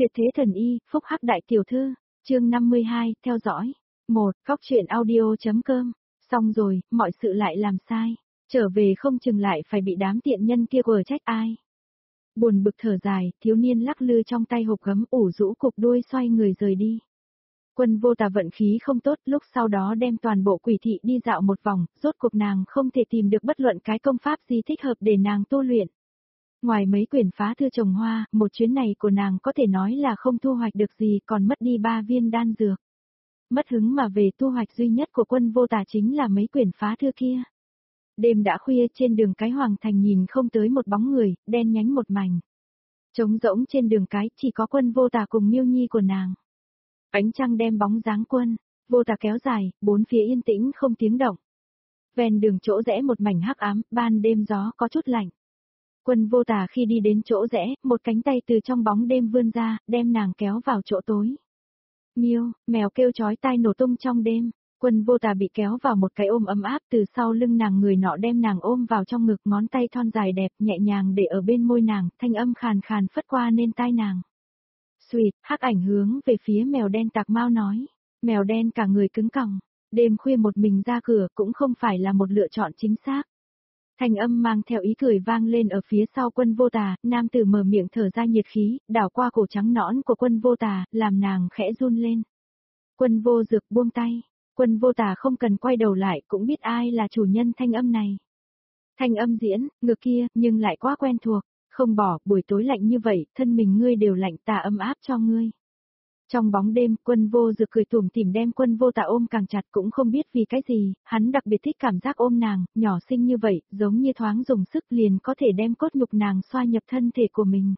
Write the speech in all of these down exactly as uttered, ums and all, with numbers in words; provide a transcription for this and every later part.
Tuyệt thế thần y, phúc hắc đại tiểu thư, chương năm mươi hai, theo dõi. một. Cóc truyện audio.com. Xong rồi, mọi sự lại làm sai. Trở về không chừng lại phải bị đám tiện nhân kia quở trách ai. Buồn bực thở dài, thiếu niên lắc lư trong tay hộp gấm ủ rũ cục đuôi xoay người rời đi. Quân Vô Tà vận khí không tốt, lúc sau đó đem toàn bộ quỷ thị đi dạo một vòng, rốt cuộc nàng không thể tìm được bất luận cái công pháp gì thích hợp để nàng tu luyện. Ngoài mấy quyển phá thư trồng hoa, một chuyến này của nàng có thể nói là không thu hoạch được gì, còn mất đi ba viên đan dược. Mất hứng mà về thu hoạch duy nhất của Quân Vô Tà chính là mấy quyển phá thư kia. Đêm đã khuya, trên đường cái Hoàng Thành nhìn không tới một bóng người, đen nhánh một mảnh. Trống rỗng trên đường cái, chỉ có Quân Vô Tà cùng Miêu Nhi của nàng. Ánh trăng đem bóng dáng Quân Vô Tà kéo dài, bốn phía yên tĩnh không tiếng động. Ven đường chỗ rẽ một mảnh hắc ám, ban đêm gió có chút lạnh. Quân Vô Tà khi đi đến chỗ rẽ, một cánh tay từ trong bóng đêm vươn ra, đem nàng kéo vào chỗ tối. Miêu, mèo kêu chói tai nổ tung trong đêm. Quân Vô Tà bị kéo vào một cái ôm ấm áp, từ sau lưng nàng người nọ đem nàng ôm vào trong ngực, ngón tay thon dài đẹp nhẹ nhàng để ở bên môi nàng, thanh âm khàn khàn phất qua nên tai nàng. Xuyệt, hắc ảnh hướng về phía mèo đen Tạc Mao nói. Mèo đen cả người cứng còng, đêm khuya một mình ra cửa cũng không phải là một lựa chọn chính xác. Thanh âm mang theo ý cười vang lên ở phía sau Quân Vô Tà, nam tử mở miệng thở ra nhiệt khí, đảo qua cổ trắng nõn của Quân Vô Tà, làm nàng khẽ run lên. Quân Vô Dược buông tay, Quân Vô Tà không cần quay đầu lại cũng biết ai là chủ nhân thanh âm này. Thanh âm diễn, ngược kia, nhưng lại quá quen thuộc, không bỏ, buổi tối lạnh như vậy, thân mình ngươi đều lạnh, ta ấm áp cho ngươi. Trong bóng đêm, Quân Vô Dược cười tủm tỉm đem Quân Vô Tà ôm càng chặt, cũng không biết vì cái gì, hắn đặc biệt thích cảm giác ôm nàng, nhỏ xinh như vậy, giống như thoáng dùng sức liền có thể đem cốt nhục nàng xoa nhập thân thể của mình.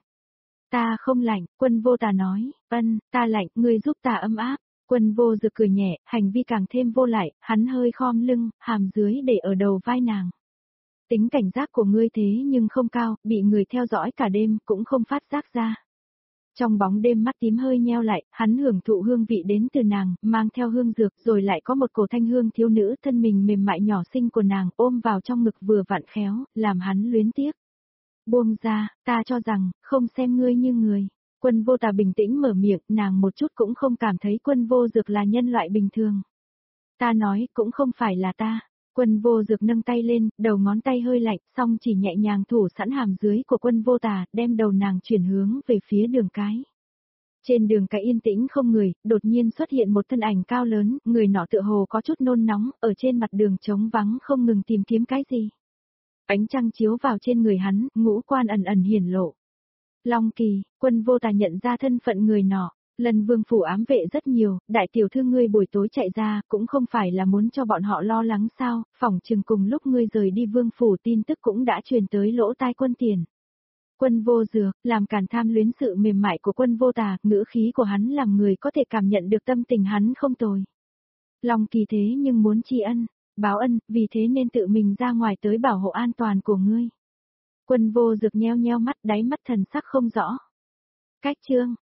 Ta không lạnh, Quân Vô Tà nói, ân, ta lạnh, ngươi giúp ta ấm áp. Quân Vô Dược cười nhẹ, hành vi càng thêm vô lại, hắn hơi khom lưng, hàm dưới để ở đầu vai nàng. Tính cảnh giác của ngươi thế nhưng không cao, bị người theo dõi cả đêm, cũng không phát giác ra. Trong bóng đêm mắt tím hơi nheo lại, hắn hưởng thụ hương vị đến từ nàng, mang theo hương dược, rồi lại có một cổ thanh hương thiếu nữ thân mình mềm mại nhỏ xinh của nàng ôm vào trong ngực vừa vặn khéo, làm hắn luyến tiếc. Buông ra, ta cho rằng, không xem ngươi như người. Quân Vô Tà bình tĩnh mở miệng, nàng một chút cũng không cảm thấy Quân Vô Dược là nhân loại bình thường. Ta nói, cũng không phải là ta. Quân Vô Dược nâng tay lên, đầu ngón tay hơi lạnh, song chỉ nhẹ nhàng thủ sẵn hàm dưới của Quân Vô Tà, đem đầu nàng chuyển hướng về phía đường cái. Trên đường cái yên tĩnh không người, đột nhiên xuất hiện một thân ảnh cao lớn, người nọ tựa hồ có chút nôn nóng, ở trên mặt đường trống vắng không ngừng tìm kiếm cái gì. Ánh trăng chiếu vào trên người hắn, ngũ quan ẩn ẩn hiển lộ. Long Kỳ, Quân Vô Tà nhận ra thân phận người nọ. Lần vương phủ ám vệ rất nhiều, đại tiểu thư ngươi buổi tối chạy ra, cũng không phải là muốn cho bọn họ lo lắng sao, phỏng chừng cùng lúc ngươi rời đi vương phủ tin tức cũng đã truyền tới lỗ tai Quân Tiền. Quân Vô Dược, làm càn tham luyến sự mềm mại của Quân Vô Tà, ngữ khí của hắn làm người có thể cảm nhận được tâm tình hắn không tồi. Long Kỳ thế nhưng muốn tri ân, báo ân, vì thế nên tự mình ra ngoài tới bảo hộ an toàn của ngươi. Quân Vô Dược nheo nheo mắt, đáy mắt thần sắc không rõ. Cách chương